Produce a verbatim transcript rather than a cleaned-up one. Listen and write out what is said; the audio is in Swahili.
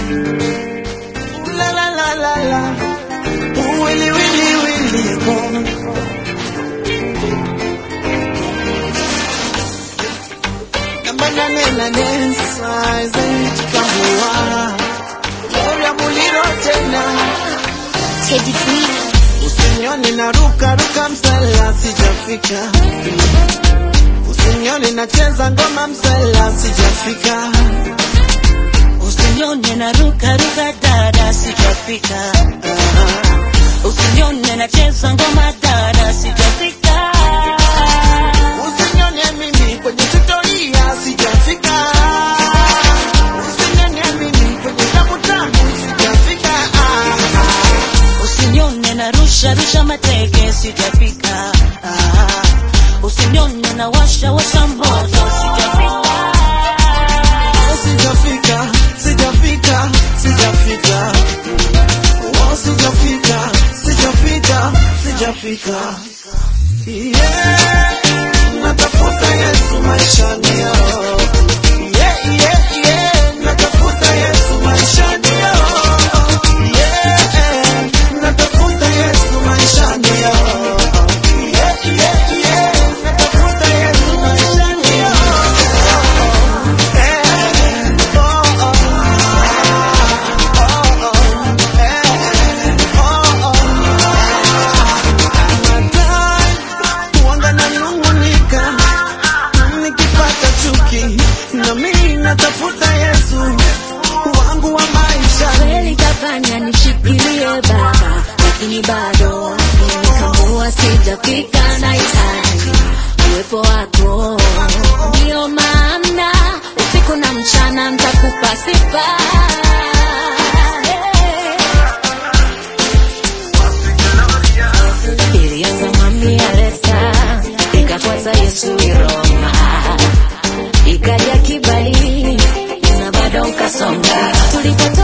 La la la la la. Willy Willy Willy go. Kambana nena nesa zaidi kambua. Gloria muliro tena. Teddy B. Usinione na ruka ruka msala sijafika. Usinione na cheza ngoma msala sijafika. Usinione na ruka ruka dada sijafika. Usinione na cheza ngoma dada sijafika. Usinione mimi kwenye tutoria sijafika. Usinione mimi kwenye tamu tamu sijafika. Usinione na rusha rusha mateke sijafika. Usinione na washa washa moto sijafika. Sijafika, sijafika, sijafika. Oh, sijafika, sijafika, sijafika. Yeah, natafuta Yesu maishani yao. Yeah, yeah, yeah, natafuta Yesu maishani yao. Yeah, natafuta Yesu maishani yao. Yeah, yeah, yeah, natafuta Yesu maishani yao. Eh, oh, oh, oh, oh, eh, oh, oh. Nadai kuanga na nungunika, nikipata chuki na mimi natafuta Yesu wangu wa maisha. Kweli kafanya nishikilie baba, lakini bado nimekamua sijafika na hitaji uwepo wako. Ndio maana usiku na mchana nitakupa sifa. Ilianza mami Alesa, ikafuata Yesu Roma, ikaja kibali na bado ukasonga. Tulipata